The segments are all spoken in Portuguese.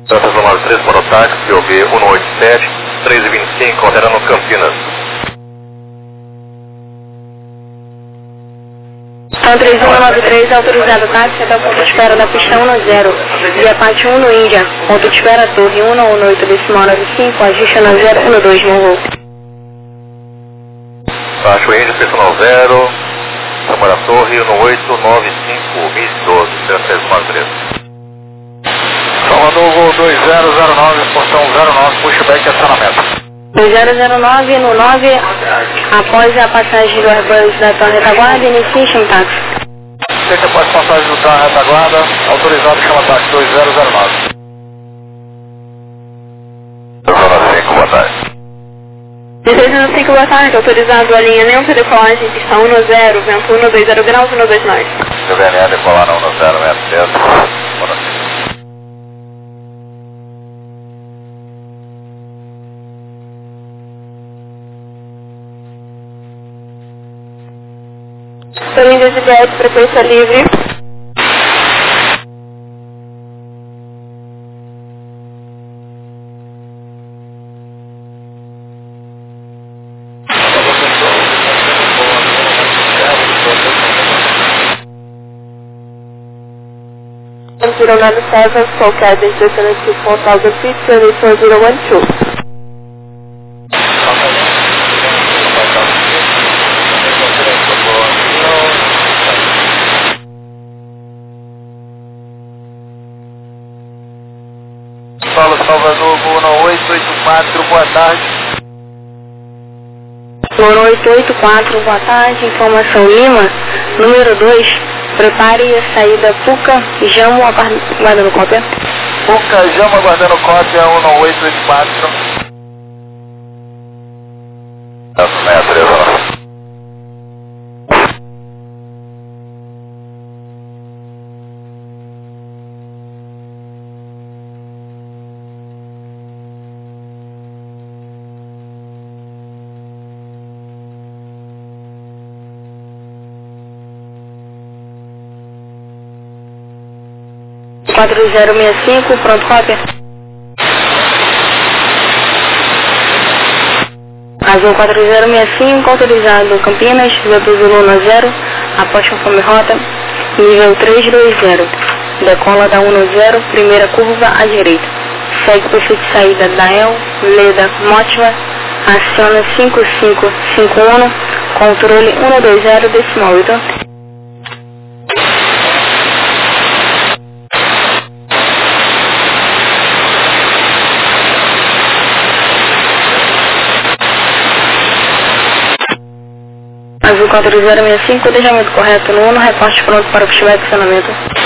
Santos número 3 para o táxi, POB 187, 3h25, alterando Campinas. São 3193, autorizado táxi até o ponto de espera da pista 10, via Pátio 1 no Índia, ponto de espera Torre 118, decimal 95, ajuste 9012, Monroe. Pátio Índia, pista 90, Samara Torre 1895, 1012, 393. Salvador, voo 2009, portão 09, pushback e acionamento. 2009 no 9, após a passagem do Airbus da Torre Retaguarda, inicie um táxi. Feita após a passagem do Torre Retaguarda, autorizado chama táxi 2009. Zona 5, boa tarde. 1605, boa tarde, autorizado alinhamento, decolagem, pista 10, vento 120 graus, 129. CVNA decolar na 1063, boa noite. Torre de Jet, frequência livre. Leonardo César, qualquer destination to 4,000 feet, 24012. Paulo Salvador, voo 884, boa tarde. Voo 884, boa tarde, informação Lima, número 2. Prepare a saída Puca, Jamo, aguardando cópia. Puca, Jamo, aguardando cópia, 1884. Essa 63, ó. 4065, pronto, cópia. Azul 4065, autorizado Campinas, Zulu Zulu 0, após conforme rota, nível 320. Decola da 10, primeira curva à direita. Segue o perfil de saída da El, Leda, Motiva, aciona 5551, controle 120, decimal 8. Azul 4065, deixamento correto no 1, reporte pronto para o pushback e acionamento.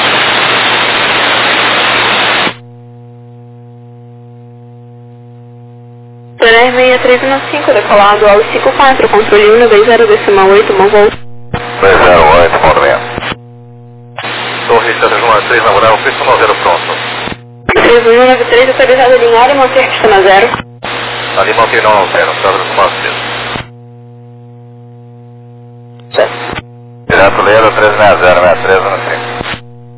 TNR 6315, decolado ao 54, controle 120, decimal 8, bom voo. 208, ponto bem. Torre Santos número 3, namoral, pista 10 pronto. 3193, autorizado alinhar e manter pista 0. Ali mantém 90, Santos número 3. Direto Leira 360, 63, no 5.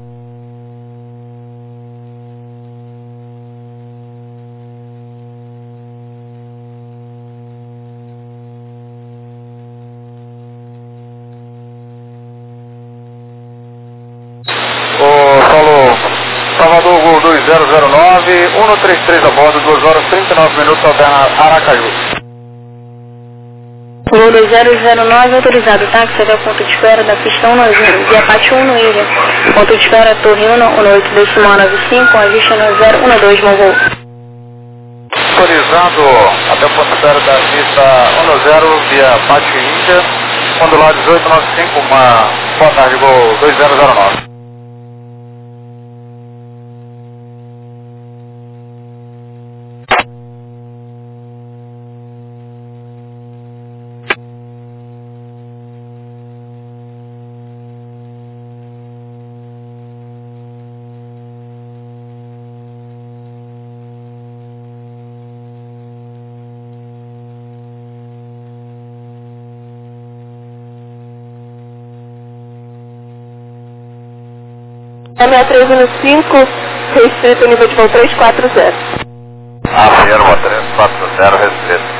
Paulo, Salvador, voo 2009, 133 a bordo, 2 horas 39 minutos, alterna Aracaju. Voo 2009, autorizado táxi até o ponto de espera da pista 10, via Pátio 1 no Índia. Ponto de espera Torre 118, decimal 95, ajuste 1012, bom voo. Autorizado até o ponto de espera da pista 10 via Pátio Índia, condular 1895, uma boa tarde, voo 2009. A 6315, Restrito, nível de voo 340. Afirma, 340, restrito.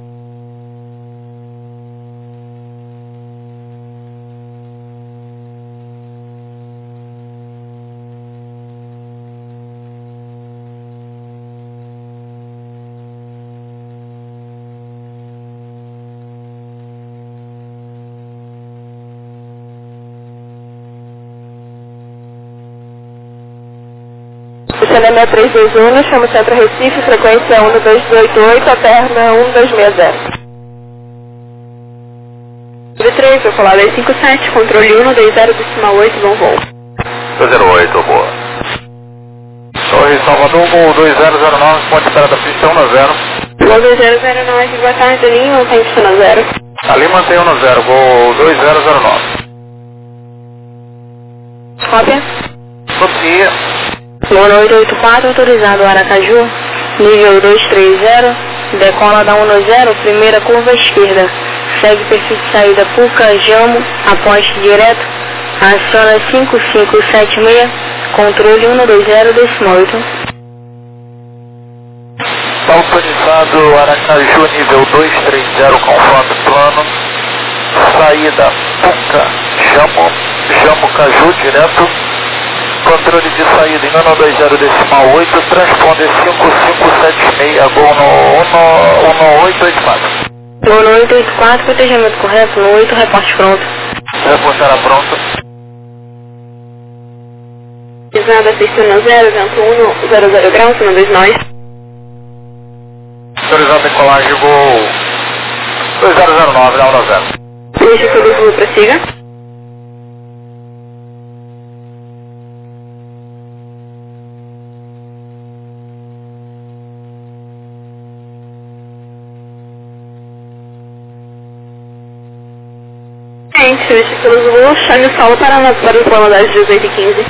Cinema 321, chama o Centro Recife, frequência 12288, a perna 1260. 3, vou falar 257, controle 120, decimal 8, bom voo. 208, boa. Torre Salvador, voo 2009, ponte espera da pista 10. Voo 2009, boa tarde, Lima, mantém destino 0. Ali mantém 10, voo 2009. Cópia. Copia. Voo 884, autorizado Aracaju, nível 230, decola da 10, primeira curva esquerda, segue perfil de saída Puca, Jamo, aposte direto, aciona 5576, controle 120, decimal 8. Autorizado Aracaju, nível 230, confronto plano, saída Puca, Jamo Caju, direto. Controle de saída em 120, decimal 8, transponde 5576, gol no 1884. Gol no 884, protegimento correto, no 8, reporte pronto. Reportará pronto. Visada 610, vento 100 graus, cima 2 nós. Autorizado decolagem, gol 2009, da 10. Deixa que o voo prossiga. Switch pelo Zulu, chame o solo para o plano das 18h15.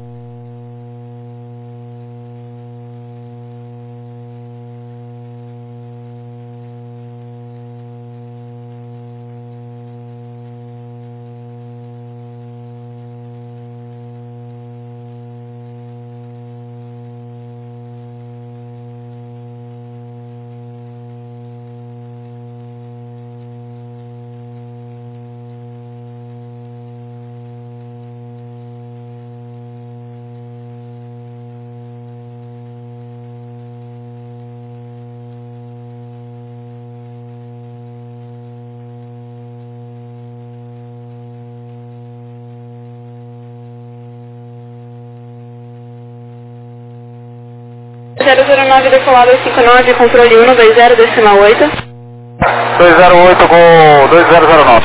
Decolado 59, controle 120, decimal 8. 208 com 2009.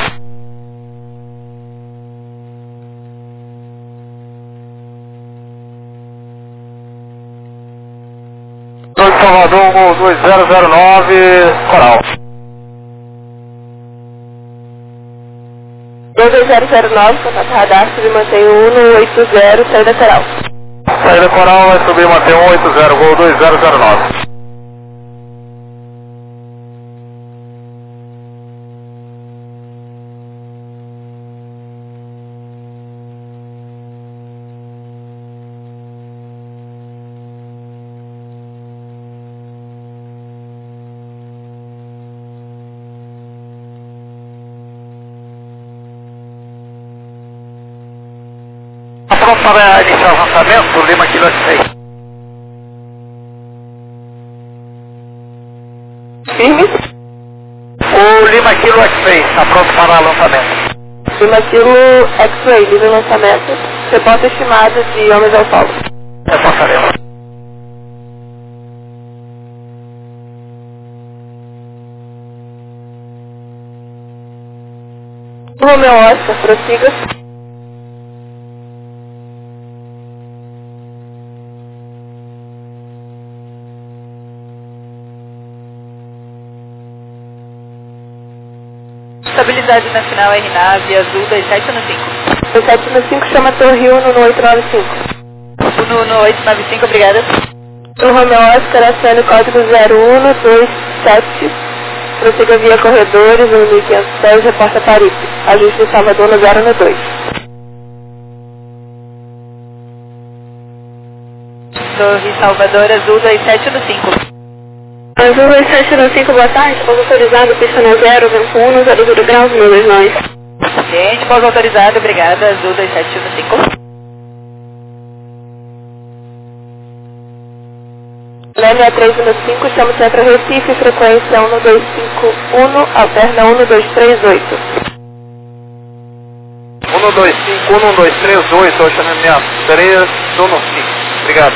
Salvador com 2009, Coral. 2009, contato radar, subir mantém 180, saída Coral. Saída Coral vai subir mantém 180, gol 2009. Pronto para iniciar o lançamento, Lima Kilo 6. Firme. O Lima Kilo X6 está pronto para lançamento. Lima Kilo X-Ray, livre lançamento. Reporte estimado de homens ao solo. Reportaremos. Romeu Oscar, prossiga. Estabilidade na final RNAV azul 2715. 2715 chama Torre Uno no 895. Uno no 895, obrigada. O Romeu Oscar, acione código 0127. Prossiga via corredores, 1510, reporta Paris. Ajuste em Salvador no 012. Torre Salvador, Azul 2715. Azul 2715, boa tarde. Pouso autorizado, pista no 0, vento 1, 00 graus, números nós. Gente, pouso autorizado, obrigada. Azul 2715. Leme 315, chamo Centro Recife, frequência 1251, alterna 1238. 125, 1238, hoje na minha 315. Obrigado.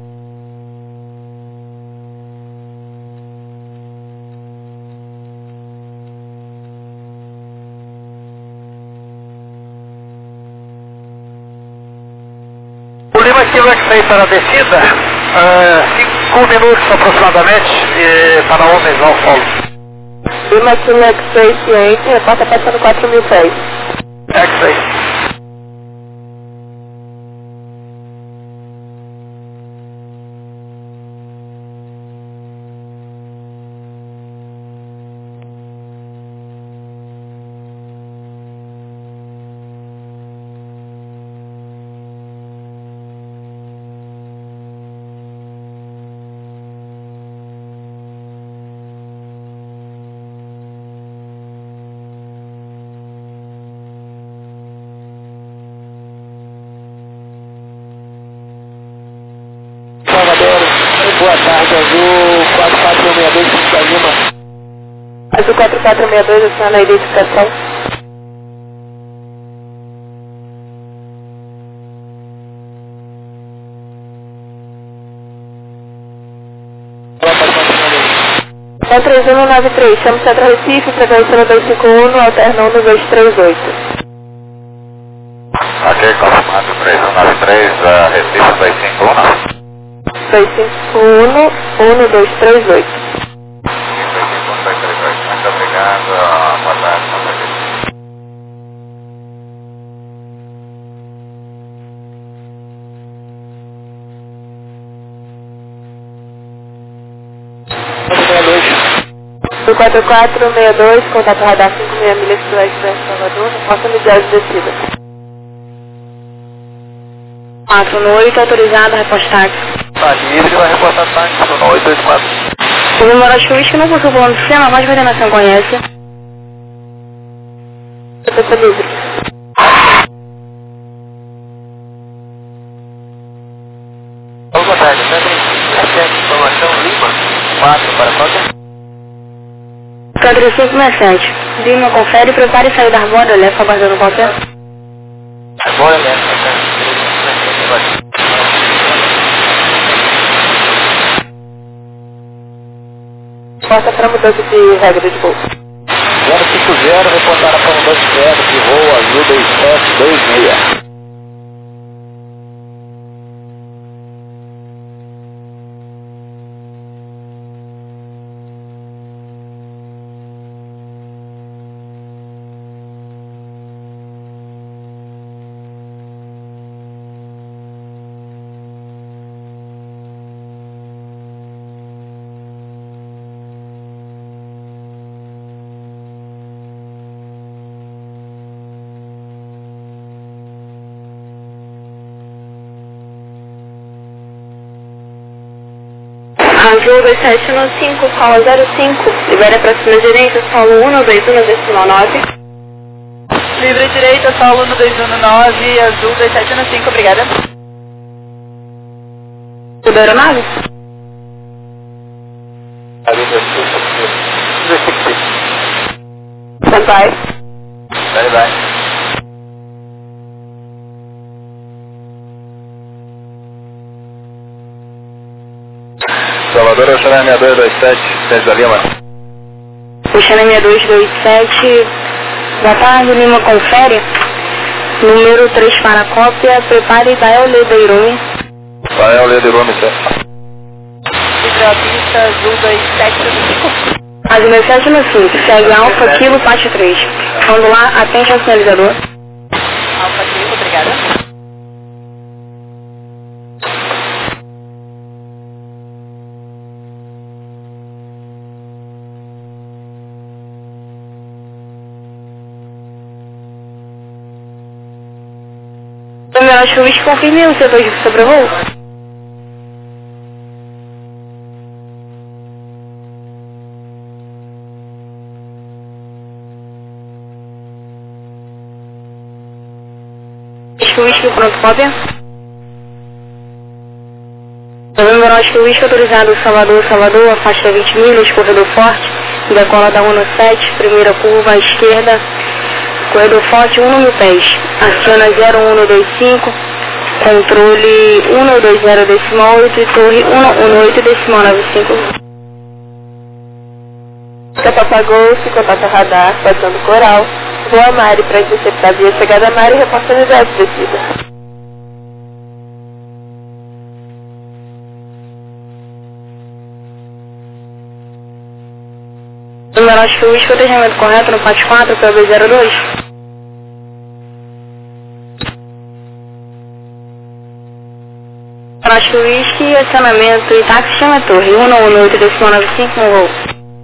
O Lima Kilo X-Ray para a descida, 5 minutos aproximadamente, para homens ao solo. Lima Kilo X-Ray ciente, repórta passando 4.000 pés. X-Ray. Boa tarde, Azul 4462, Pista Lima. Azul 4462, aciona a identificação. É 3193, chamo Centro Recife, frequência 251, alterna 1238. Ok, confirmado, 3193, Recife 251. 251, 1238. Muito obrigado, boa tarde, Do 4462, contato radar 56 milhas sudoeste de Salvador, nossa unidade de descida. 4 no 8, autorizado a repostar. Tá, e ele vai reportar táxi no 884. O número asterisco não possui plano do sistema, mas a coordenação conhece. Pista livre. Boa tarde, informação Lima, 4 para qualquer. 4567. Lima, confere, prepare e sair da borda, leva aguardando qualquer. Agora, né? Porta para mudança de regra de voo. 050, reportar para mudança de regra de voo Azul 2726. Azul 2715, escola 05, libere a próxima gerência, solo 121,9. Livre direita, solo 1219, Azul 2715, obrigada. Tudo aeronave? Standby. Bye bye. Salvador, Oxaná 6227, Centro da Lima. Oxaná 6227, boa tarde, Lima, confere. Número 3 para cópia, prepare Itael Lederume. Itael Lederume, certo. Livre a pista, Azul 2715. Azul 2715, segue Alfa Kilo Parte 3. Quando lá, atende ao sinalizador. Alfa Kilo, obrigada. Eu acho que confirme o setor de sobrevoo. Oscar Whisky, pronto, cópia. Novembro Oscar Whisky, autorizado Salvador, a faixa 20 milhas, corredor forte, decola da 17, primeira curva à esquerda, corredor forte, 1.000 pés, aciona 0125, controle 120.8 e torre 118.95. Papagol, contato radar, passando coral, Rua Mari para interceptar via chegada Mari e responsabilidade descida. Número Oscar Whisky, protejamento correto no pátio 4, PB02. Oscar Whisky, acionamento e táxi chama torre 118.95 no voo.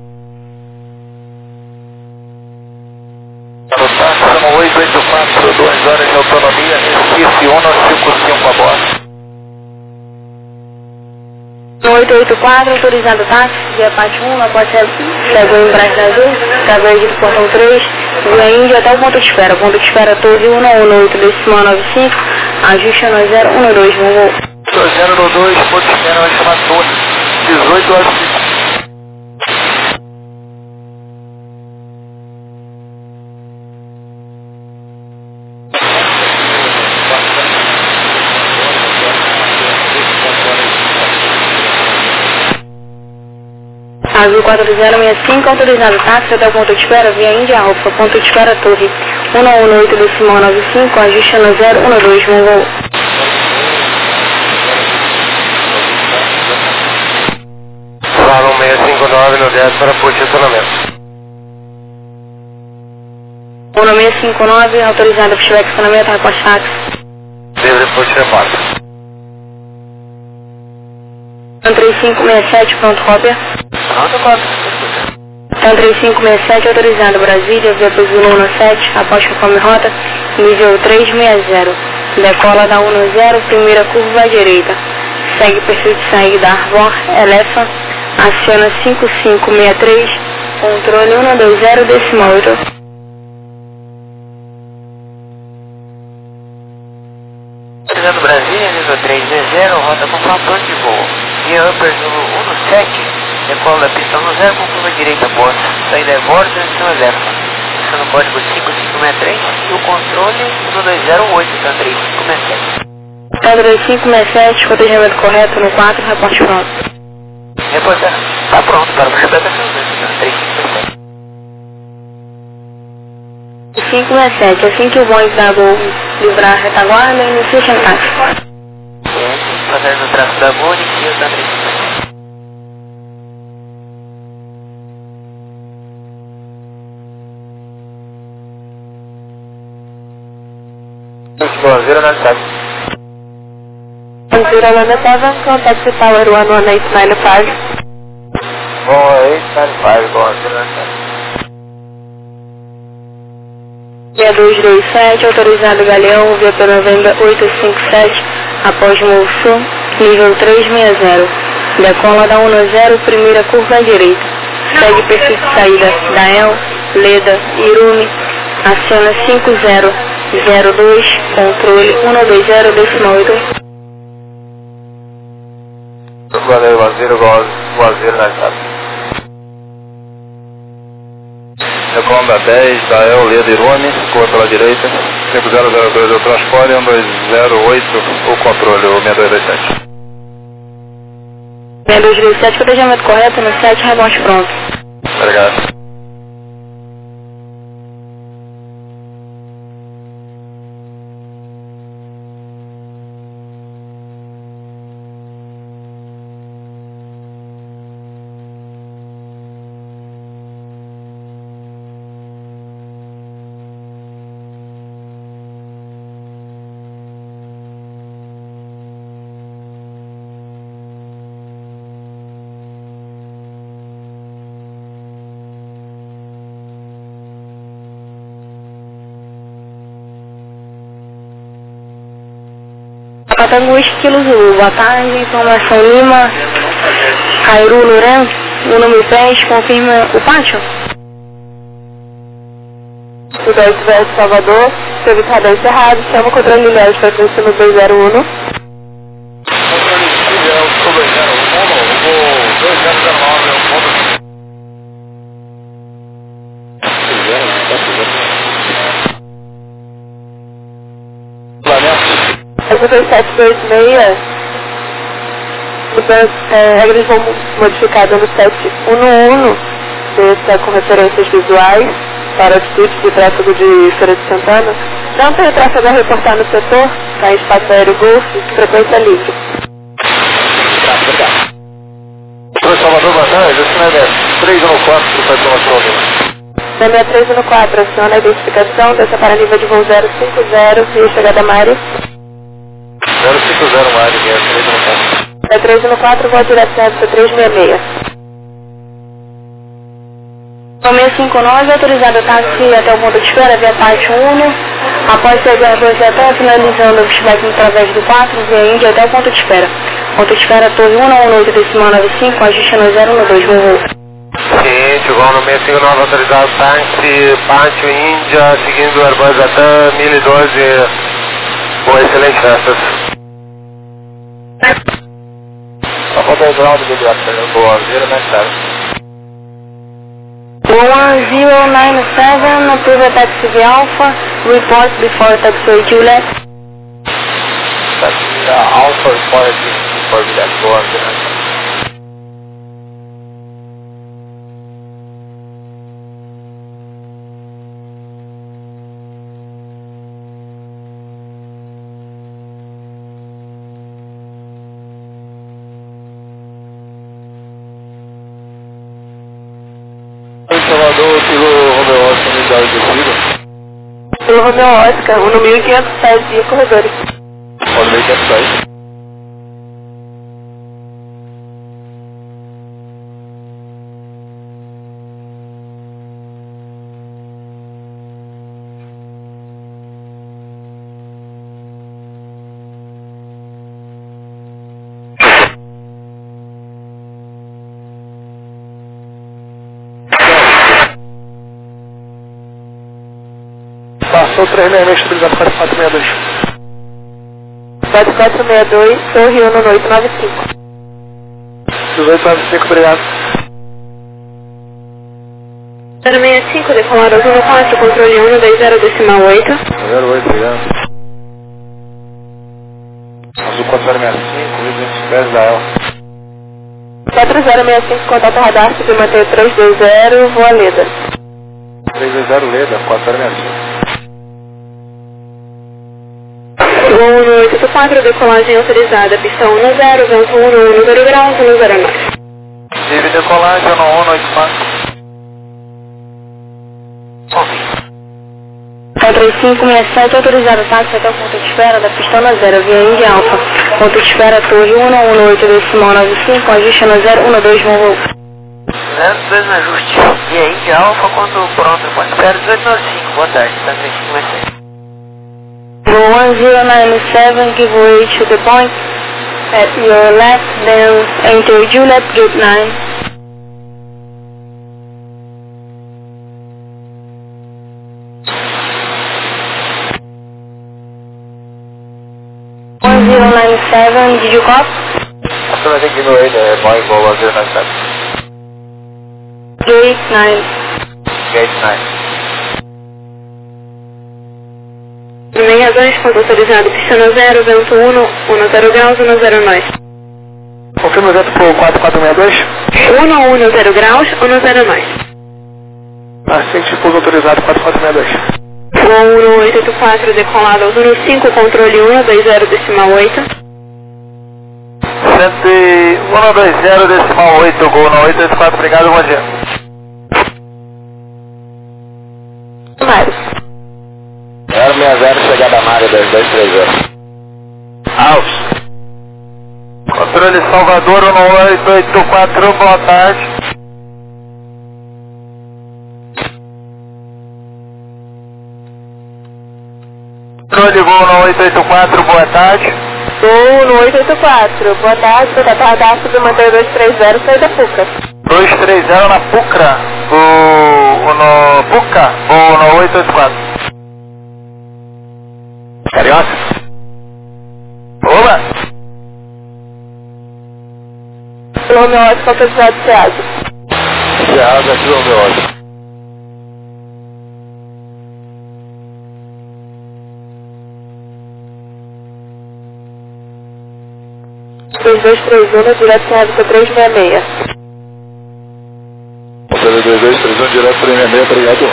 São 884, 2 horas de autonomia, Recife 155 a bordo. 884, autorizado táxi, via parte 1, na porta pegou em Brasil Azul, através do portão 3, via Índia até o ponto de espera, torre 118.95, ajuste no 012, voo. 012, ponto de espera, vai chamar torre, 18 horas. Azul 4065, autorizado táxi até o ponto de espera, via Índia Alfa, ponto de espera torre 118.95, ajuste no 012, voo. Salão 659 no 10 para posicionamento. 1659, autorizado para estiver estacionamento, reposte táxi. Livre posto repórter. 3567, pronto, cópia. Pronto, cópia. 3567, autorizado Brasília, via Zulu 17, após conforme rota, nível 360. Decola da 10, primeira curva à direita. Segue perfil de saída Arvor, Elefa, aciona 5563, controle 120.8. Autorizado Brasília, nível 360, rota com fator de voo. Via Upper Zulu 17. Decola da pista 10 com curva direita borda. Saída é borda e Elefa. Aciona o código 5563 e o controle 1208, então 3567. 3567, protejamento correto no 4, reporte pronto. Reportar. Tá pronto para o projeto da 3567. 567, assim que o Boeing da Gol livrar a retaguarda, inicia o chantage. Fazendo o tráfego da Gol, inicia o da 3567. Zero 97. 097, contact the tower 11895. 11895, bom, 097. 6227, autorizado Galeão, via pela venda 857, após Morro Sul, nível 360. Decola da 10, primeira curva à direita. Segue perfil de saída Dael, Leda, Irumi, aciona 5002, controle 120.8. Valeu, Vaziro, Vaziro na casa. Recomenda 10, Dael, Leda, Irumi, curva pela direita. 5002 é o transporte, 1208 o controle, o 6227. 6227, protejamento correto no 7, rebote pronto. Obrigado. Catanguis, Quilo Zulu, boa tarde, informação Lima, Cairu, Lourenço, o nome pés, confirma o pátio? Sudeste Oeste Salvador, serviço radar encerrado, chama o controle linear de frequência no 201. Controle linear sobre 201, vou 2009, Essa foi 726, regra de voo modificada no 711, está com referências visuais para altitude de tráfego de Feira de Santana. Não tem tráfego a reportar no setor, está em espaço aéreo Golf, frequência livre. Oi, Salvador, boa tarde, esse é 314 do Pedro Machado. Número 314, aciona a identificação, desça para nível de voo 050 e chegada a Mário. 050 Mário, 314. É 314, voo direto para 366. No 659, autorizado o táxi até o ponto de espera via parte 1. Após chegar a projeção, finalizando o feedback através do 4, via Índia até o ponto de espera. Ponto de espera, torre 118 decimal 95, ajuste no 012, voo. Sim, chegou no 659, autorizado táxi, pátio Índia, seguindo o Airbus até 1012. Boa, excelente festas. Só falta o grau do biblioteca, boa, vira mais tarde. 1097, approve taxi via Alpha, report before taxi Juliet. Alpha report before Juliet, boa, vira mais tarde. Salvador, pelo Romeo Oscar, unidade descida. Pelo Romeo Oscar, no 1507 via corredores. Pode 1507. Passou 366, estabilizado 4462. 4462, torre 1895. 1895, obrigado. 065, decolado 14, controle 120 decimal 8. 08, obrigado. Azul 4065, 1210 da EL. 4065, contato radar, suprimateio 320, voa Leda. 320 Leda, 4065. Voo 184, decolagem autorizada, pista 10, vento 10 graus, 109. Tive decolagem no 184. 3567, autorizado táxi até o ponto de espera da pista 0, via Índia Alfa. Ponto de espera, torre 118 decimal 95, ajuste no 012, voo. 02 no ajuste. E aí, Índia Alfa, quando pronto, pode esperar 1895, boa tarde, está 3567. 1097, give way to the point at your left, then enter Juliet Gate 9. Did you copy? I think you know it, my Volvo 097. Gate 9. Gate 9. Também razões, ponto autorizado, pista 0, vento 10 graus, 109. Confirma o vento por 4462. 10 graus, 109. Assente pouso autorizado 4462. Voo 184, decolado ao 5, controle 120 decimal 8. 120 decimal 8, gol na 884, obrigado, bom dia. Mário. 060, chegada a Mário, 2230. Alves. Controle Salvador, 1884, boa tarde. Controle voo no 884, boa tarde. Voo no 884, boa tarde, contato radar, suprimateio 230, saída Puca. 230 na Pucra, no Puca, voo no 0884. Carioca? Oba! Romeu Oscar, autorizado SEASA. SEASA aqui, Romeu Oscar. 2231, direto sem hábito 366. 2231, direto 366, obrigado.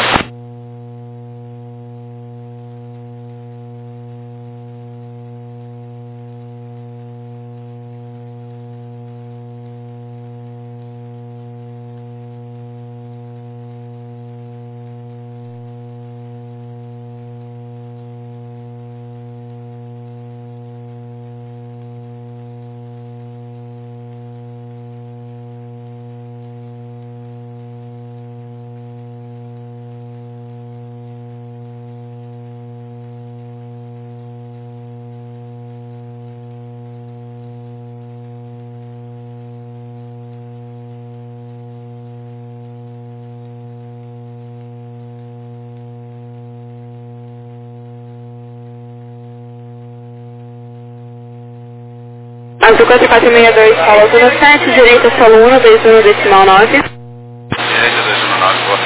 Azul 4462, fala Zona 7, direita solo 1, 21 decimal 9. Direita 219, boa.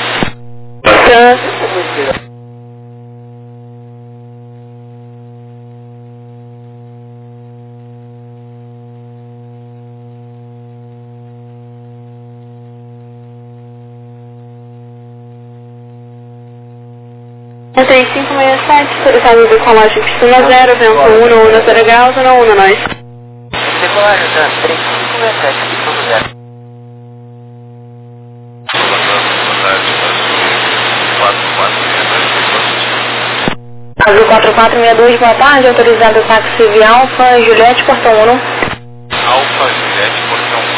Entra em 567, autorizado do colagem pistona 0, vento 1, 0 graus, 1, nós. Decolagem da 3567, pistona 0. Azul 4462, boa tarde, autorizado o táxi via Alfa, Juliette, portão 1. Alfa, Juliette, portão 1.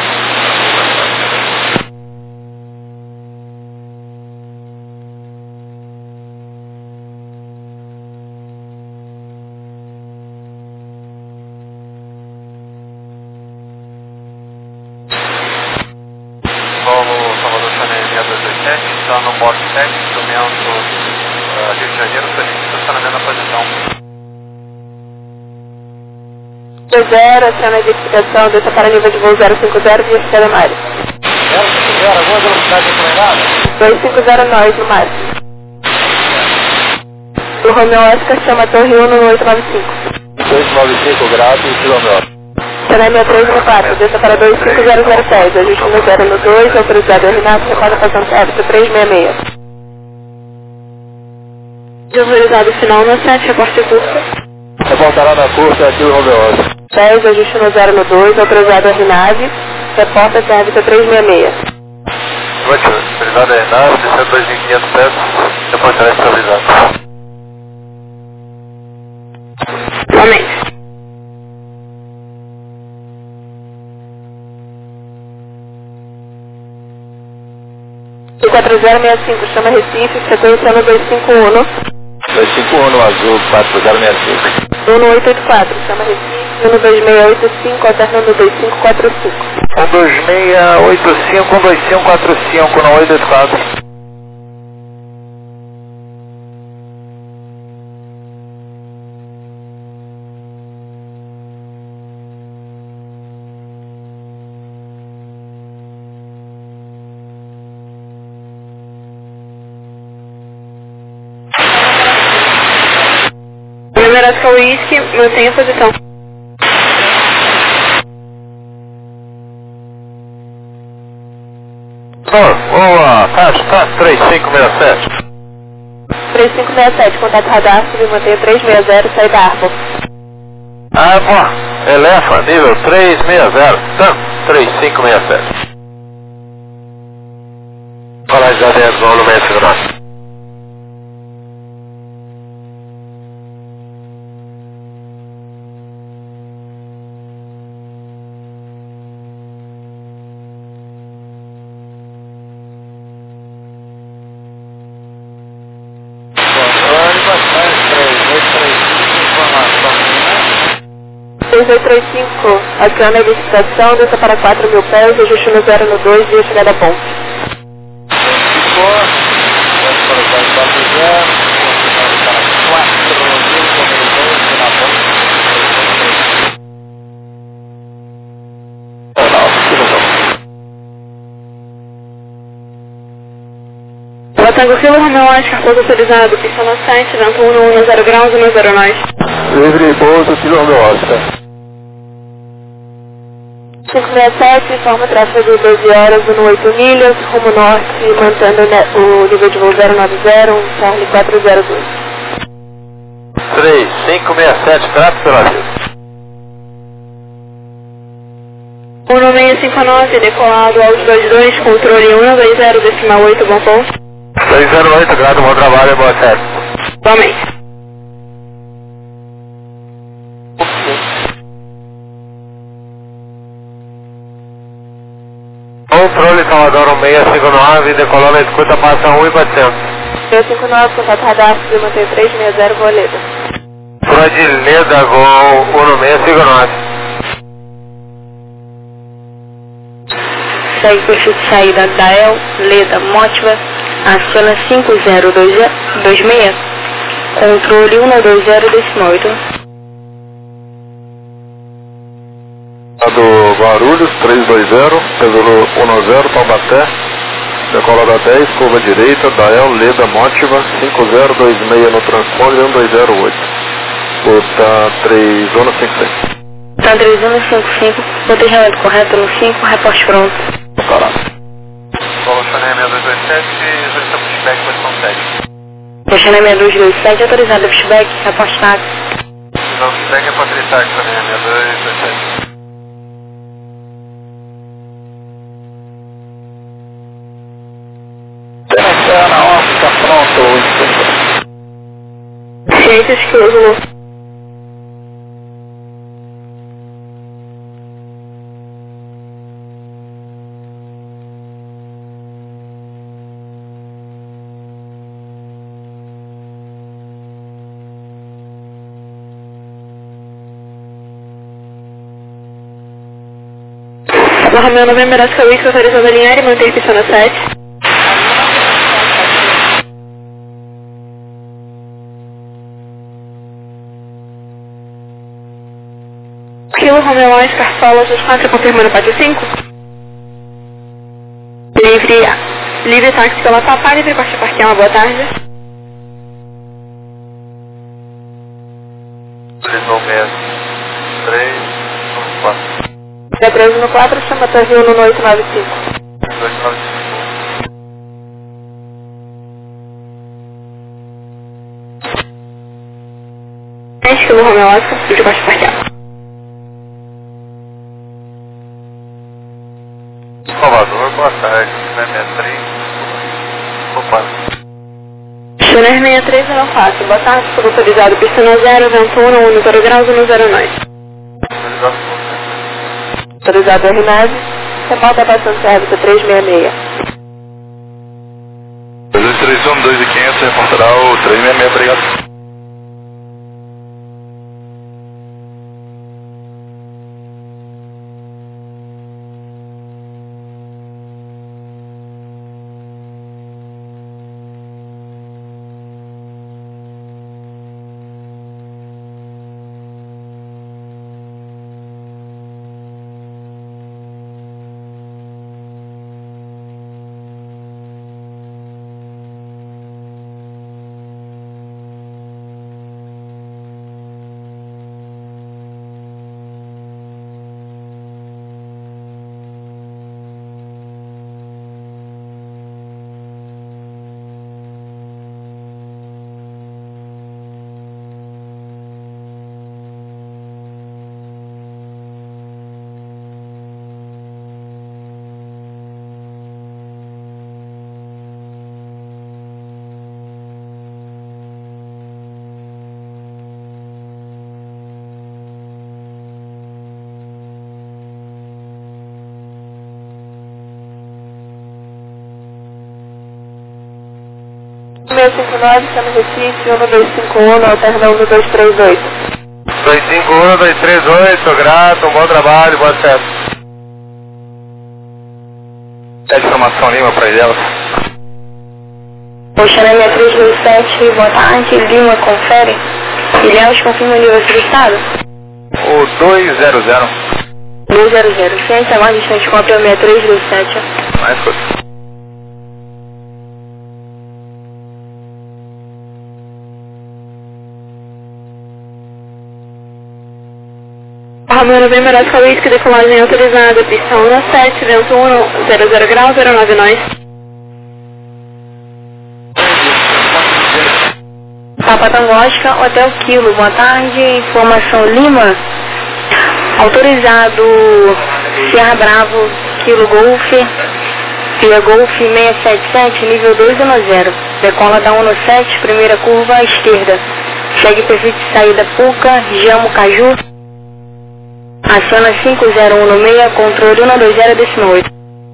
Volo Salvador Chanel 6227, está no bordo 7, instrumento Rio de Janeiro, solicita estacionamento na posição. 0, aciona a identificação, desça para nível de voo 050, via Estrela Mário. 050, alguma velocidade inclinada? 250 nós no máximo. O Romeu Oscar chama Torre 1 no 895. 295 graus, quilômetro. Chanel 6314, desça para 25007, ajuste no 0 no 2, autorizado Renato, recorda passando hábito 366. Autorizado final no 7, reporte curto. Reportará na curta aqui o Romeu Oscar. 10, ajuste no 0 no 2, autorizado Rinave, reporta hábito 366. Ótimo, autorizado é Renato, descendo 2.500 metros, depois será estabilizado. Somente. O 4065, chama Recife, frequência no 251. 251 azul, 4065. 1884, chama Recife, no 2685, alternando 2545. 12685, 12545, no 884. Nebraska Whisky, mantenha a posição. Boa, tá 3567. 3567, contato radar, mantenha 360, saída Arpo. Arpo, Elefa, nível 360, tanto, 3567. Colégio da 10, no meio segurança. Informação. 3835, aciona a licitação, desça para 4.000 pés, ajuste no 0 no 2 e a chegada a ponte. 24, 440. Tango Kilo Romeo Oscar, pouso autorizado, pista no 7, vento 110 graus, 10 nós. Livre pouso, Kilo Romeo Oscar. 567, informa tráfego de 12 horas, 8 milhas, rumo norte, mantendo o nível de voo 090, Charlie 402. 3567, trato pela vida. 1659, decolado aos 22, controle 120,8, bom ponto. 608, grado, bom trabalho, boa tarde. Igualmente. Controle Salvador 1659, decolando a escuta, passa 1,400. 659, contato radar, manter 360, Goleta. Leda, Gol 1659. Segue perfil de saída Dael, Leda, Motiva, aciona 5026, controle 120,8. Do Guarulhos, 320, Tesouro 10, Taubaté, decola da 10, curva direita, Dael, Leda, Motiva, 5026 no transponder, 1208. Puta 3156. Tá 3155, botejamento correto no 5, reporte pronto. Caralho. Evolucionei 6227, solicita pushback, posição 7. Puxando 6227, autorizado pushback, reporte TAC. Não, pushback é para gritar aqui também, 6227. Na ótica, pronto. Ciências que Zulu. O Romeo November Oscar Wix autorizado a alinhar e manter pista na 7. Kilo Romeo Oscar Solo, os 4 confirmando para 5. Livre táxi pela Papá, livre Costa Parquema, boa tarde. Precisou mesmo. 3, 4. Já preso no 4, chama até Rio no 895. 295. 10 Kilo Romeo Oscar, livre Costa Parquema. Salvador, boa tarde. 63. Opa. Channel 6304, boa tarde, sou autorizado pista no 0, vento 1, 10 graus, 10 nós. Autorizado R9, repórter passando serviço 366. 231, 2.500, reportará o 366, obrigado. Chama Recife, 1251, alterna 1238. 251, 238, grato, bom trabalho, boa tarde. Pede informação Lima para elas. Channel 6327, boa tarde, Lima, confere. Ilhéus, confirma o nível do estado. O 200. 200, ciência, mais distante, cópia 6327. Mais coisa. Romano bem melhor que a Whisky, decolagem autorizada, pista 17, vento 1, 00 graus, 09 nós. Papa Tango Oscar, Hotel Kilo, boa tarde, informação Lima, autorizado Sierra Bravo, Kilo Golf, Via Golf 677, nível 210, decola da 17, primeira curva à esquerda, segue perfil de saída Puca, Jamo Caju, aciona 5016, controle 120,8.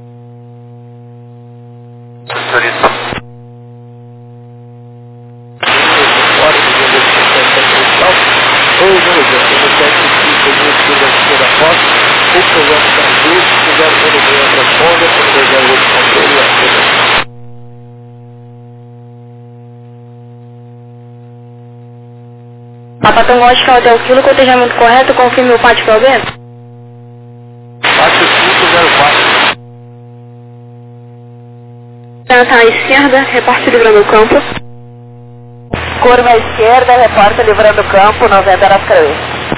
Papa Tango Oscar, Hotel Kilo, cotejamento correto, confirme o pátio para alguém? Pátio 504. Senta à esquerda, reporte livrando o campo. Curva à esquerda, repórter livrando o campo, 90 horas Cruiz.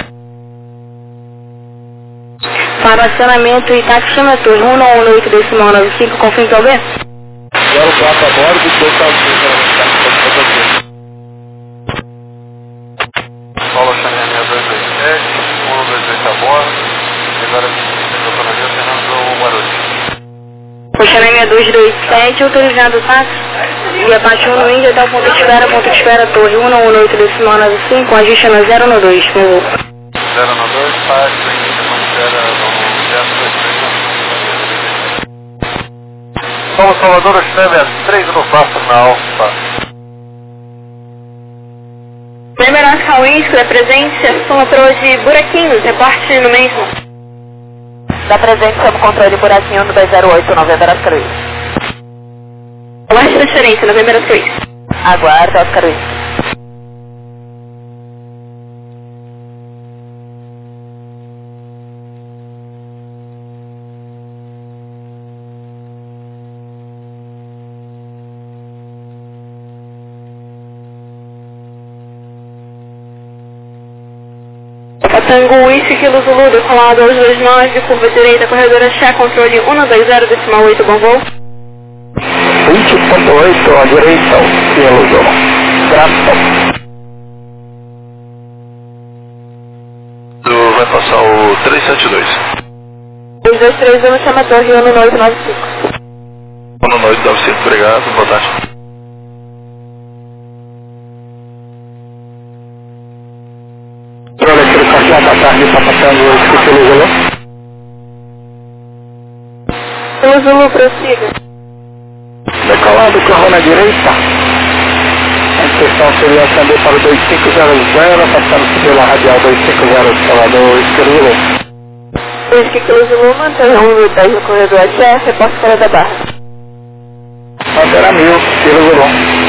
Para o acionamento Itaquima-Torre 118,95, confirme para alguém? 04 a bordo, total 5 Paulo Xavier 6227, 128 a bordo, agora Fernando Guarulhos. Xavier 6227, autorizado táxi, via parte 1 no Índia até o ponto de espera, torre 118,95, ajuste na 012, por favor. 012, parte Índia, ponto de espera, Paulo Salvador, Xavier 3 no passo na Alfa. Primeiro Oscar Whisky, da presente, soma para hoje buraquinhos, reporte no mesmo. Da presente, sob controle buraquinho no 208, 90 horas Cruiz. Aguarde transferência, 90 horas Cruiz. Aguarda, Oscar Whisky. Tango Whisky, Kilo Zulu, decolado 229, curva direita, corredora Xé, controle 120,8, bom voo. 20.8 à direita, Kilo Zulu. Graças. Vai passar o 372. 2231, chama torre 1995. 1995, obrigado, boa tarde. Boa tarde, Papa Tango, Kilo Zulu. Kilo Zulu, prossiga. Decolado, correu na direita. A intenção seria ascender para o 2500, passando pela radial 250 Salvador, Kilo Zulu. Whisky, Kilo Zulu, mantenha 110 no corredor Xé, reporte fora da barra. Pantera 1000, Kilo Zulu.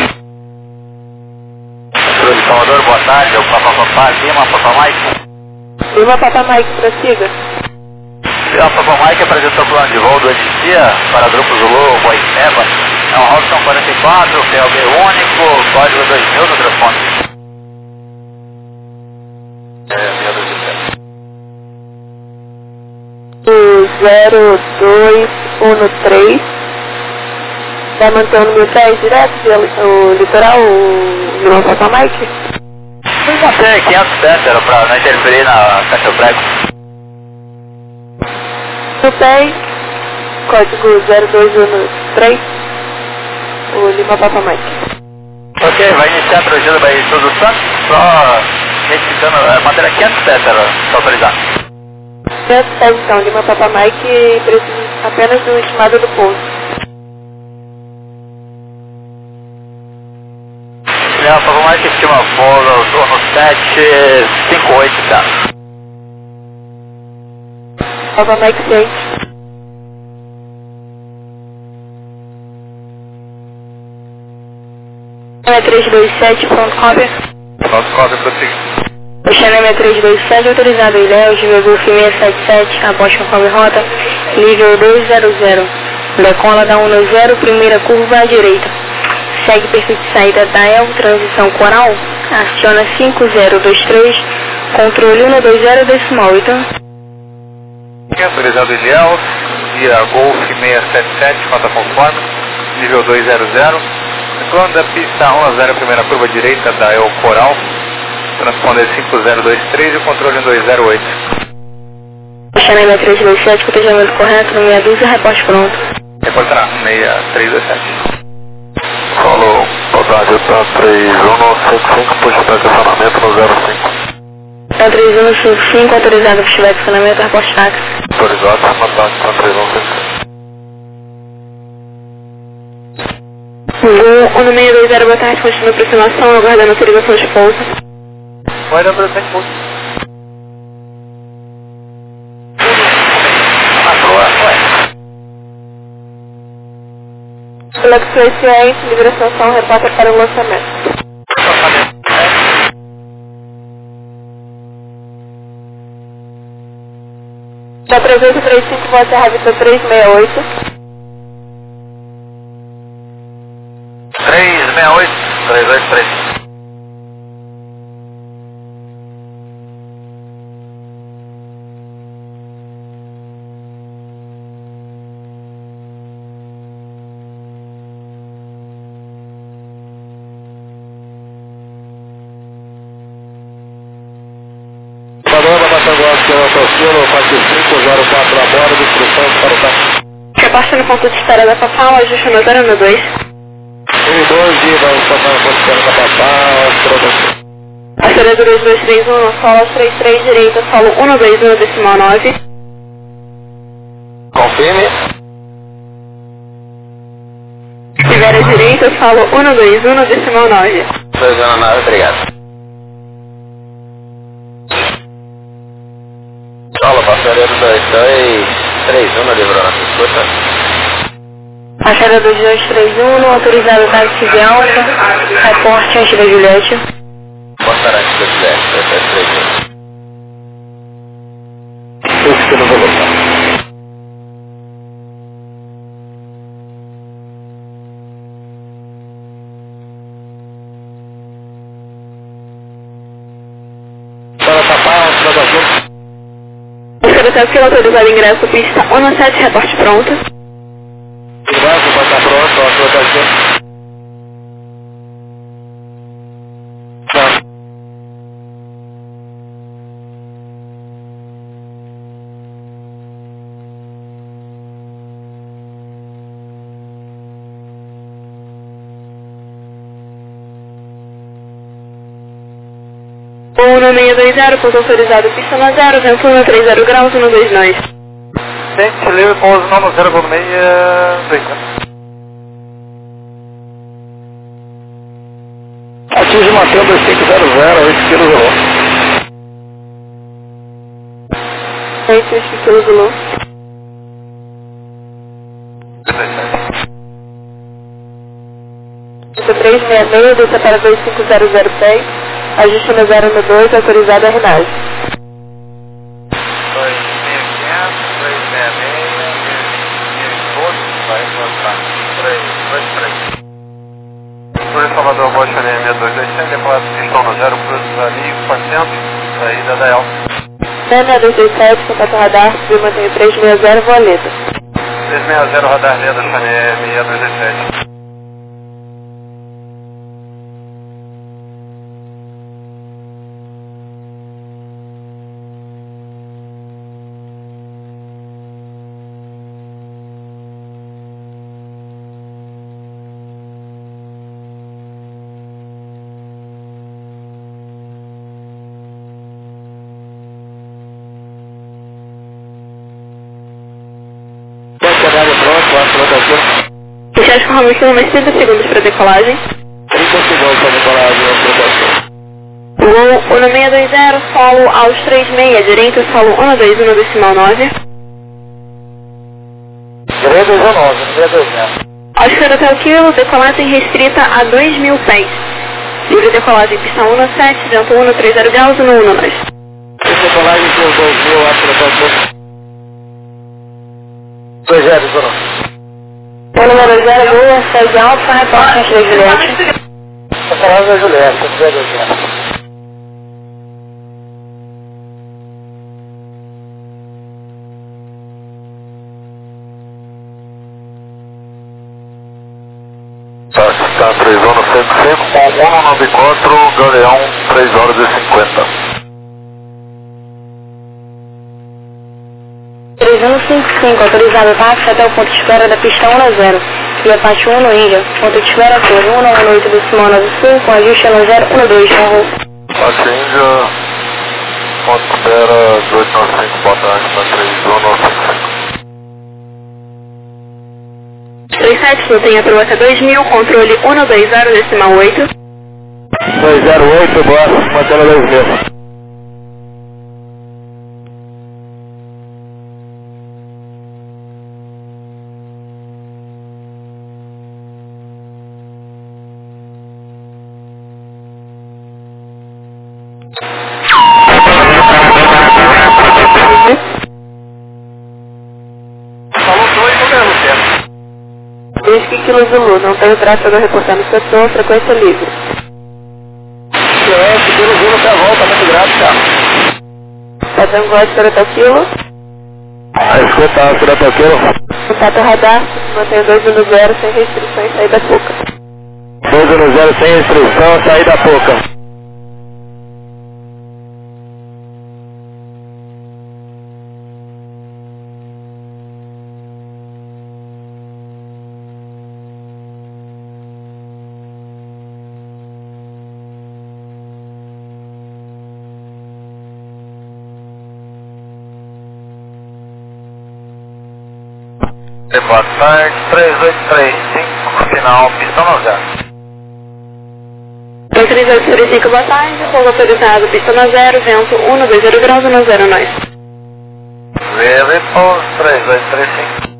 Salvador, boa tarde, é o Papapá, Lima, Papamaico. Lima, Papamaico, prossiga. A Papamaico apresentou o plano de voo do Edicia para Grupo Zulu, Boiceba. É um Robson 44, PLB único, código 2000 no telefone. 0213. Vai manter o número 10 direto, o litoral, o Lima, Papamaico? Fui manter 500 pés, era para não interferir na caixa prego. Tupé, código 0213, o Lima Papamaico. Ok, vai iniciar a projeto da Bahia Todos os Santos, só retificando, matéria 500 pés, era só autorizar. 500 pés então, Lima Papamaico, e preciso apenas do estimado do pouso. Lima Papamaico estima voo no 758, tá? Papamaico 6. É 327, pronto, cópia. Pronto, cópia, prossiga. O Xavier 327, autorizado Ilhéus, nível Golf 677, após conforme rota, nível 200, decola da 10, primeira curva à direita. Segue perfil de saída da EL, transição coral, aciona 5023, controle 120,8. autorizado Ilhéus, via Golf 677, rota conforme, nível 200. Decolando da pista 10, primeira curva direita da El Coral, transponder 5023 e o controle 208. Chanel 327, cotejamento correto, no 612, reporte pronto. Reportará, 6327. Falou, boa tarde, tá 3155, puxa para estacionamento no 05. Tá 3155, autorizado para estiver estacionamento, reporte táxi. Autorizado, boa tarde, tá 3155. Gol 1620, boa tarde, continua a aproximação, aguardando autorização de pouso. Vai dar para frente, pouso. Flexo ciente, liberação, repórter para o lançamento. Da 3835, voa Serra Vista 368. 368, 383. Repassa no ponto de espera da Papal, ajuste no 012. 112, vamos passar no ponto de espera da Papal, Acelerador 2231, solo 33 direita, solo 121 decimal 9. confirme. Rivera direita, solo 121 decimal 9. 209, obrigado. Solo, passageiro 2231, livrou na escuta. Acelerador 2231, autorizado táxi de alta, reporte antes da Juliette. Passará antes da Juliette, 2231. Isso que eu não vou voltar. Secretário autorizado ingresso, pista 17, reporte pronto. Ingresso, pode estar pronto, a sua taxa. O 1620, ponto autorizado, pista na 0, vento 130 graus, 129. Gente, livre pouso no 0,620. Atinge Mateus 2500, 8 kg Zulu. 8 kg Zulu. 366, desça para 25006, ajuste no 012, autorizado a renagem. 2500, 366, 1012, vai encontrar. 323. Por Salvador, Boa Chanel 6227, depois pistão no 0, cruze ali, 400, saída da Elfa. 6227, contato radar, subiu, mantenho 360, voa Leda. 360, radar Leda, Chanel 6227. Fechado com o Hamilton, mais 30 segundos para decolagem. 30 segundos para decolagem, aprovação. Gol 1620, solo aos 36, direita, solo 121 decimal 9. Direita 19, 620. Oscar Hotel Kilo, decolagem restrita a 2.000 pés. Livre decolagem, pista 17, vento 130 graus, 119. Decolagem por 2000, Oscar Hotel Kilo. 219. O número 0, boa, 6 alfa, reporte antes da Juliette. Estou falando da Juliette, 220. pista 3155 com 194, Galeão, 3 horas e 50. 3155, autorizado táxi até o ponto de espera da pista 10, via parte 1 no Índia, ponto de espera torre 198 decimal 95, com ajuste 1012, com Parte Índia, ponto de espera 295, boa tarde, para 3155. 37, Lutem aprovação 2000, controle 120 decimal 8. 208, boa, mantendo 2000. Kilo Zulu, não tenho tráfego a reportar no setor, frequência livre. Silêncio, Kilo Zulu até a volta, muito grave, tá? Padrão Oscar até o quilo. Escuta, Oscar até o quilo. Contato radar, mantenha 210 sem restrições, saída pouca. 210 sem restrição, saída pouca. Boa tarde, 3835, final, pista 90. 3835, boa tarde, pouso autorizado, pista 10, vento 120 graus, 10 nós. Vele, pouso 3835.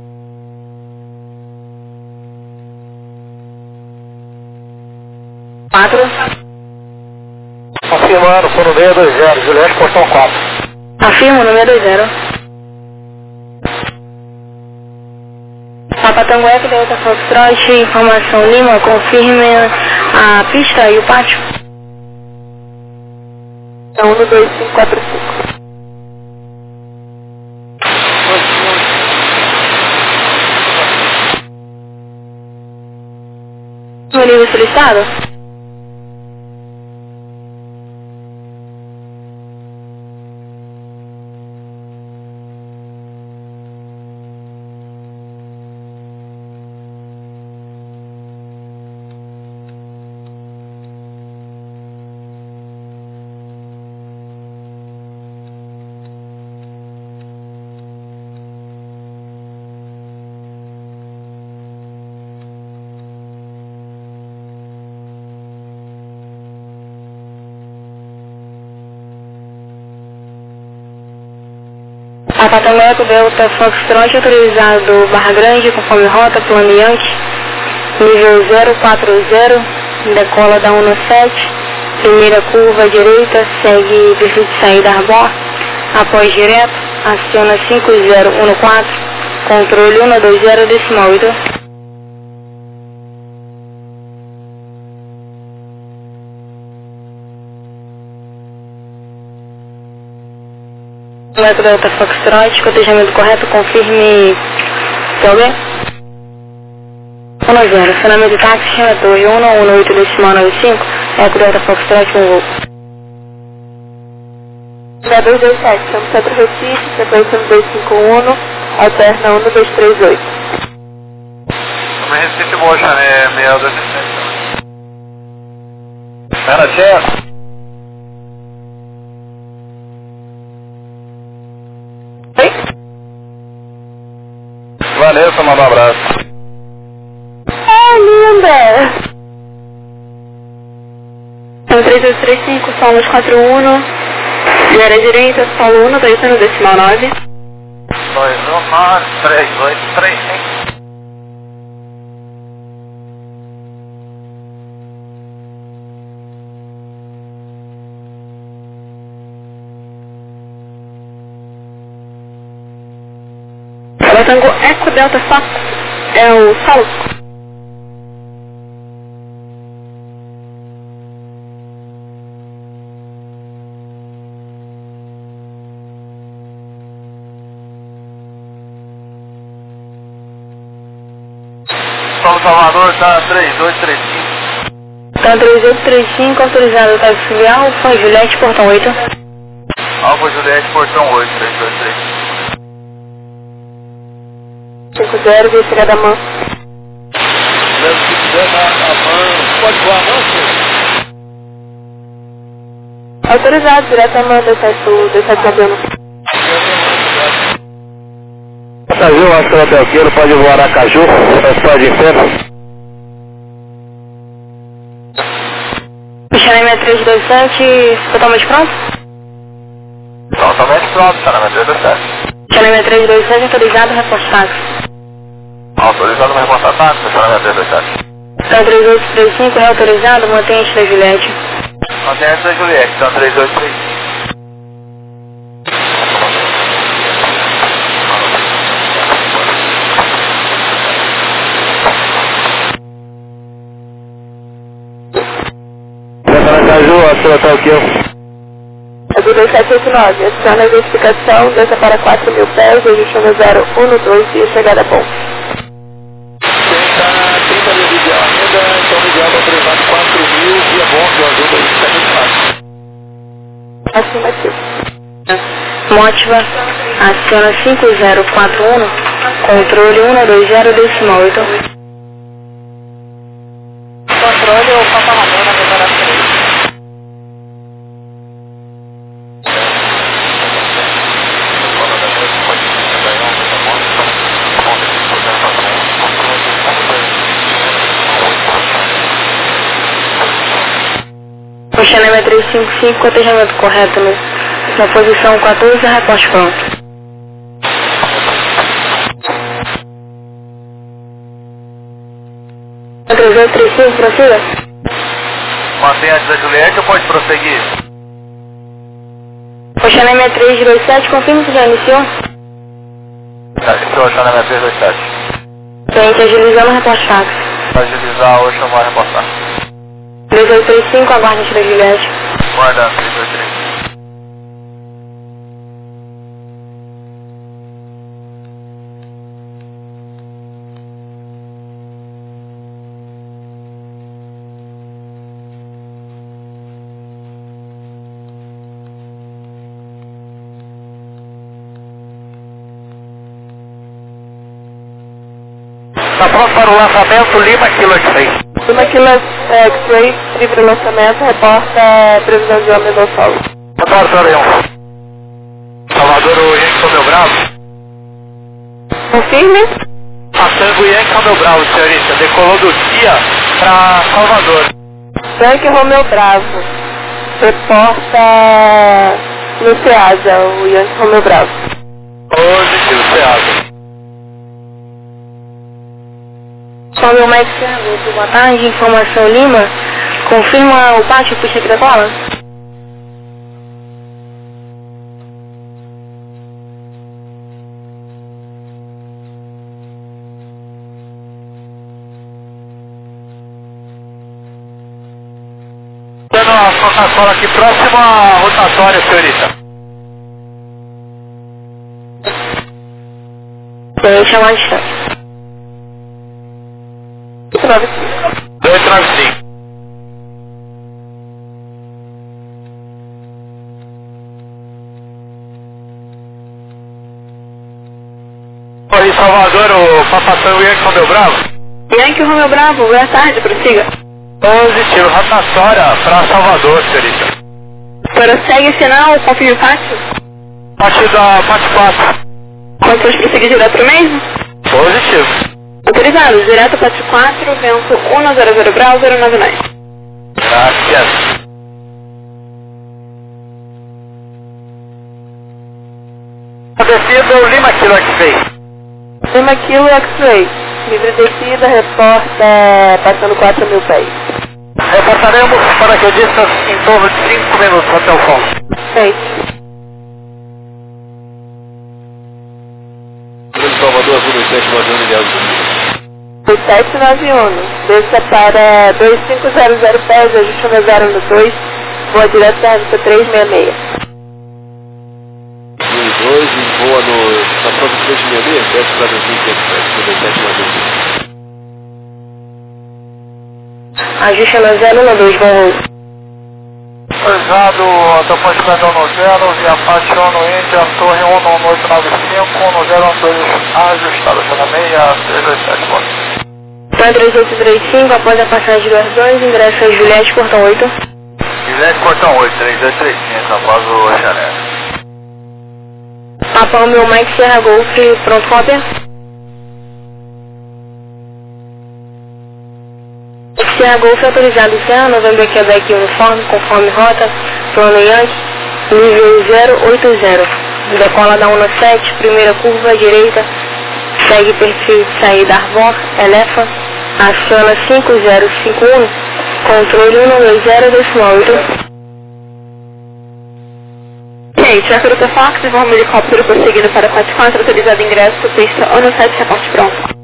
Afirmando, fono 620, Juliette, portão 4. Afirmo no 620. Papa Tango Eco, Delta Foxtrot, informação Lima, confirme a pista e o pátio. Então, 12545. No nível solicitado? Papa Tango Eco, Delta Foxtrot, autorizado Barra Grande, conforme rota, plano Yankee, nível 040, decola da 17, primeira curva à direita, segue perfil de saída Arbor, após direto, aciona 5014, controle 120 decimal 8. Eco Delta Foxtrot, cotejamento correto, confirme TOB. 10, acionamento de táxi, chama torre 118 decimal 95, Eco Delta Foxtrot, com voo. 227, estamos Centro Recife, sequência 1251, alterna 1238. Também Recife Mocha, né? 6217. Era certo. Vanessa, manda um abraço. É, linda! Então, 3835, Solo 41, vieira direita, Solo 1, 2 no decimal 9. 219, 3835. Tango Eco Delta Fox é o Solo. Solo Salvador, tá 3235. Então 3835, autorizado táxi filial, foi Juliette, portão 8. Alfa Juliette, portão 8, 323. 50, descida da MAN. Se quiser na MAN, pode voar a MAN, senhor? Autorizado, direto a MAN, 2791. Aracaju, acho que o Belqueiro pode voar Aracaju, transporte interno. Xaname 327, totalmente pronto? Totalmente pronto, Xaname 327. Xaname 327, autorizado, reporte táxi. Autorizado para reportar táxi, Xaname 327. Então 3835, reautorizado, mantém a da Juliette. Mantém a da Juliette, então 3835. Aracaju, acho que está aqui. É do 2789, adiciona a identificação, desça para 4.000 pés, registrando 012 e chegada a ponto. 30 mil de ideal ainda, então o ideal está autorizado 4.000, via bom, que ajuda isso, é muito fácil. Afirmativo. Mótiva, aciona 5041, controle 120,8. Controle ou Papa Romana, agora 3. O Xaname 355, cotejamento correto na posição 14, reporte pronto. O 3835, prossiga. Mantenha a da Juliette ou pode prosseguir? O Xaname 327, confirma que já iniciou. Já iniciou, Xaname 327. Cliente agilizando o reporte táxi. Para agilizar, hoje eu vou reportar. 3835, aguarde a da Juliette. Guarda 323. Está pronto para o lançamento Lima Kilo X-Ray. Lima Kilo X-Ray, livre lançamento, reporta previsão de homem do solo. Boa tarde, senhor Leão. Salvador, o Yankee Romeu Bravo. Confirme. A Tango Yankee Romeu Bravo, senhorita. Decolou do dia para Salvador. Yankee Romeu Bravo, reporta no Ceasa, o Yankee Romeu Bravo. Positivo, Ceasa. Romeu Max Servuto, boa tarde, informação Lima. Confirma o pátio pista aqui da cola? Tendo a Coca-Cola aqui próximo à rotatória, senhorita. Vou chamar a distância. 295. Oi, Salvador, o Papação Yankee Romeu Bravo. Yankee Romeu Bravo, boa tarde, prossiga. Positivo, rotatória para Salvador, senhorita. Prossegue sinal, confirme o pátio. Parte da parte 4. Quantos prosseguir direto pro mesmo? Positivo. Autorizado, direto pátio 4, vento 100 Brau 099. Gracias. Descida o Lima Kilo X-Ray. Lima Kilo X-Ray, livre descida, reporta passando 4.000 pés. Reportaremos para que eu distância em torno de 5 minutos até o fundo. Feito. Salvador, Azul 2791, desça para 2500 pés, ajuste no 012, voa direto da rota 366. 22 e voa na prova 366, desce para 2500 pés, 2791. ajuste no 012, bom voo. Cruzado, autoponte Pedro no 0, via Paixão no Índia, torre 11895, no 012, ajustado, na meia, 327, bom. Então 3835, após a passagem do R2, ingresso a Juliette, portão 8. Juliette, portão 8, 3835, após o Oceané. Papa Romeo Mike Sierra Golf, pronto, cópia. Sierra Golf autorizado Sierra, November Quebec uniforme, conforme rota, plano Yankee, nível 080. Decola da 17, primeira curva à direita, segue perfil de saída Arbor, Elefa, aciona 5051, controle 120.8. Tracker do Fox, vamos helicóptero prosseguindo para 44, autorizado ingresso, pista ONU 7, reporte pronto.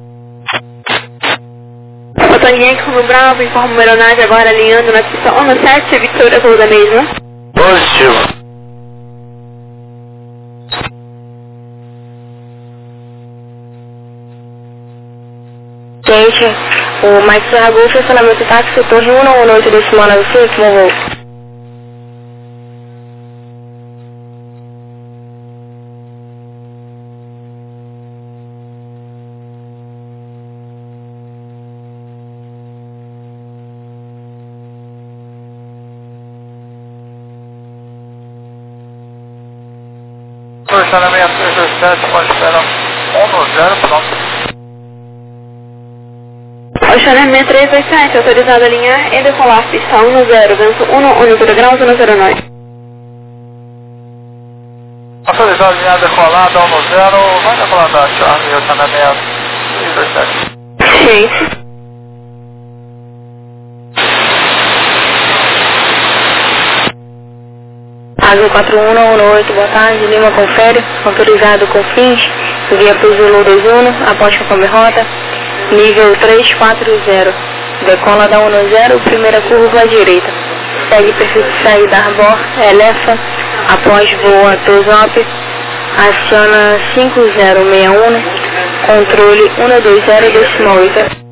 Antônio Yankee, Romeo Bravo, informa uma aeronave agora alinhando na pista ONU 7, Victoria, voo da mesma. Positivo. Gente, o Mike Sierra Golf, estacionamento táxi, torre 118 decimal 95, bom voo. Estacionamento 327, pode esperar 110, pronto. Oceané 327, autorizado a alinhar e decolar pista 10, vento 110 graus 109. Autorizado linha decolada 10, vai decolar da Charlie, Oceané 327. Gente. Azul 4118, boa tarde, Lima confere, autorizado com fins, via pro Zulu 21, após conforme rota, nível 340, decola da 10, primeira curva à direita, segue perfil de saída Arbor, Elefa, após voa Tozop, aciona 5061, controle 120 decimal 8.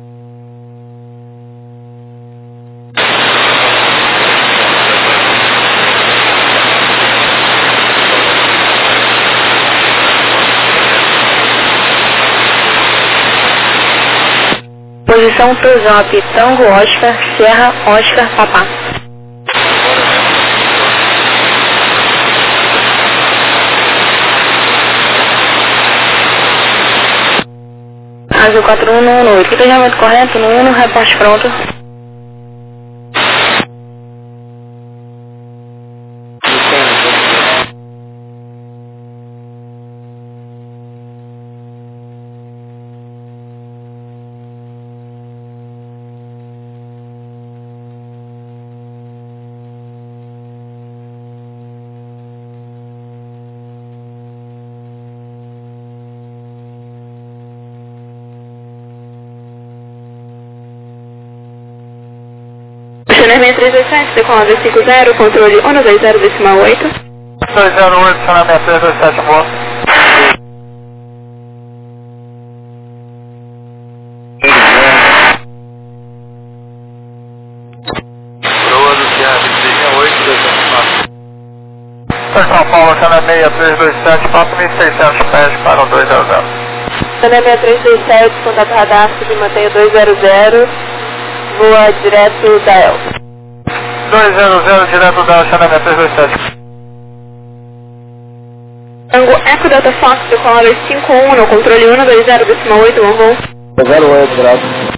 Posição Tozop, Tango Oscar, Sierra Oscar, Papá. Azul 4118, equipamento correto no 1, reporte pronto. Oceané 327, decolada 50, controle 120 decimal 8. 208, Oceané 327, boa. Proa do Sierra 2668, 204. São Paulo, Oceané 6327, 4.600 pés para o 200. Oceané 327, contato radar, mantenha 200, voa direto da El. 200, direto da Oceané 327. Tango Eco Delta Fox, decolada 51, no controle 120 decimal 8, vamos. 08, graças.